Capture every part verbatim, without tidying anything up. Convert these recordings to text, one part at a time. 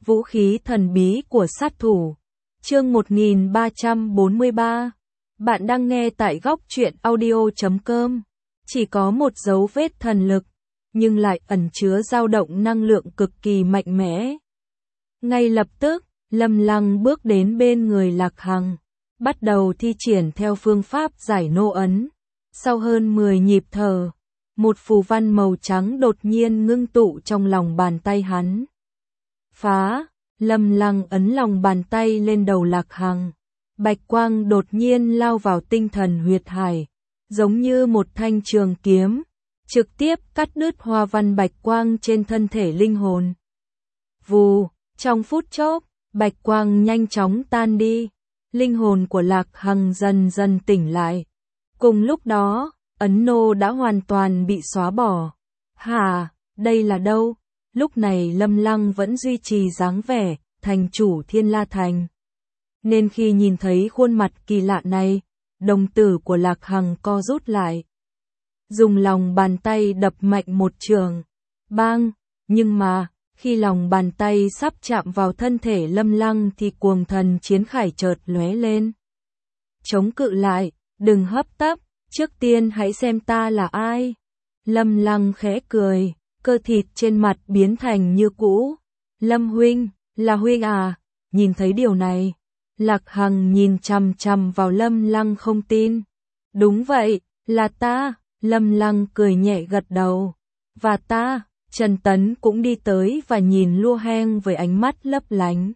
Vũ khí thần bí của sát thủ. Chương một nghìn ba trăm bốn mươi ba. Bạn đang nghe tại góc truyện audio chấm com. Chỉ có một dấu vết thần lực, nhưng lại ẩn chứa dao động năng lượng cực kỳ mạnh mẽ. Ngay lập tức, Lâm Lăng bước đến bên người Lạc Hằng, bắt đầu thi triển theo phương pháp giải nô ấn. Sau hơn mười nhịp thở, một phù văn màu trắng đột nhiên ngưng tụ trong lòng bàn tay hắn. Phá, Lâm Lăng ấn lòng bàn tay lên đầu Lạc Hằng. Bạch quang đột nhiên lao vào tinh thần huyệt hải, giống như một thanh trường kiếm, trực tiếp cắt đứt hoa văn bạch quang trên thân thể linh hồn. Vù, trong phút chốc, bạch quang nhanh chóng tan đi, linh hồn của Lạc Hằng dần dần tỉnh lại. Cùng lúc đó, ấn nô đã hoàn toàn bị xóa bỏ. Hả, đây là đâu? Lúc này Lâm Lăng vẫn duy trì dáng vẻ thành chủ Thiên La Thành. Nên khi nhìn thấy khuôn mặt kỳ lạ này, đồng tử của Lạc Hằng co rút lại. Dùng lòng bàn tay đập mạnh một trường. Bang! Nhưng mà, khi lòng bàn tay sắp chạm vào thân thể Lâm Lăng thì cuồng thần chiến khải chợt lóe lên. Chống cự lại, đừng hấp tấp, trước tiên hãy xem ta là ai. Lâm Lăng khẽ cười, cơ thịt trên mặt biến thành như cũ. Lâm huynh, là huynh à? Nhìn thấy điều này, Lạc Hằng nhìn chằm chằm vào Lâm Lăng không tin. Đúng vậy, là ta. Lâm Lăng cười nhẹ gật đầu. Và ta, Trần Tấn cũng đi tới và nhìn Lua Heng với ánh mắt lấp lánh.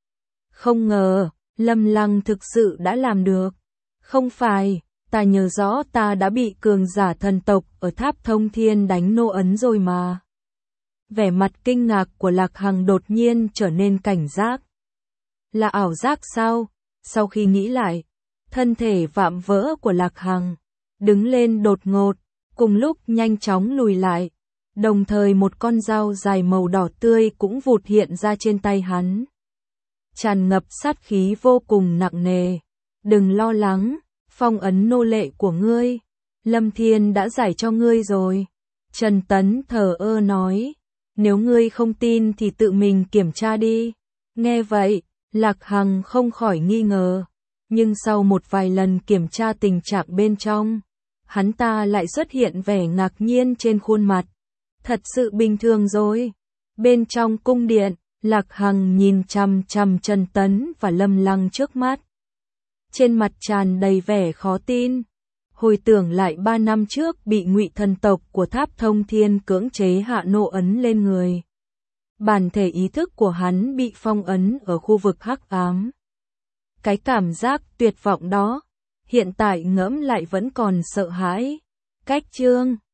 Không ngờ, Lâm Lăng thực sự đã làm được. Không phải, ta nhớ rõ ta đã bị cường giả thần tộc ở Tháp Thông Thiên đánh nô ấn rồi mà. Vẻ mặt kinh ngạc của Lạc Hằng đột nhiên trở nên cảnh giác. Là ảo giác sao? Sau khi nghĩ lại, thân thể vạm vỡ của Lạc Hằng đứng lên đột ngột, cùng lúc nhanh chóng lùi lại. Đồng thời một con dao dài màu đỏ tươi cũng vụt hiện ra trên tay hắn. Tràn ngập sát khí vô cùng nặng nề. Đừng lo lắng, phong ấn nô lệ của ngươi, Lâm Thiên đã giải cho ngươi rồi. Trần Tấn thờ ơ nói. Nếu ngươi không tin thì tự mình kiểm tra đi. Nghe vậy, Lạc Hằng không khỏi nghi ngờ. Nhưng sau một vài lần kiểm tra tình trạng bên trong, hắn ta lại xuất hiện vẻ ngạc nhiên trên khuôn mặt. Thật sự bình thường rồi. Bên trong cung điện, Lạc Hằng nhìn chằm chằm Trần Tấn và Lâm Lăng trước mắt. Trên mặt tràn đầy vẻ khó tin. Hồi tưởng lại ba năm trước bị Ngụy thần tộc của Tháp Thông Thiên cưỡng chế hạ nô ấn lên người. Bản thể ý thức của hắn bị phong ấn ở khu vực hắc ám. Cái cảm giác tuyệt vọng đó, hiện tại ngẫm lại vẫn còn sợ hãi. Cách chương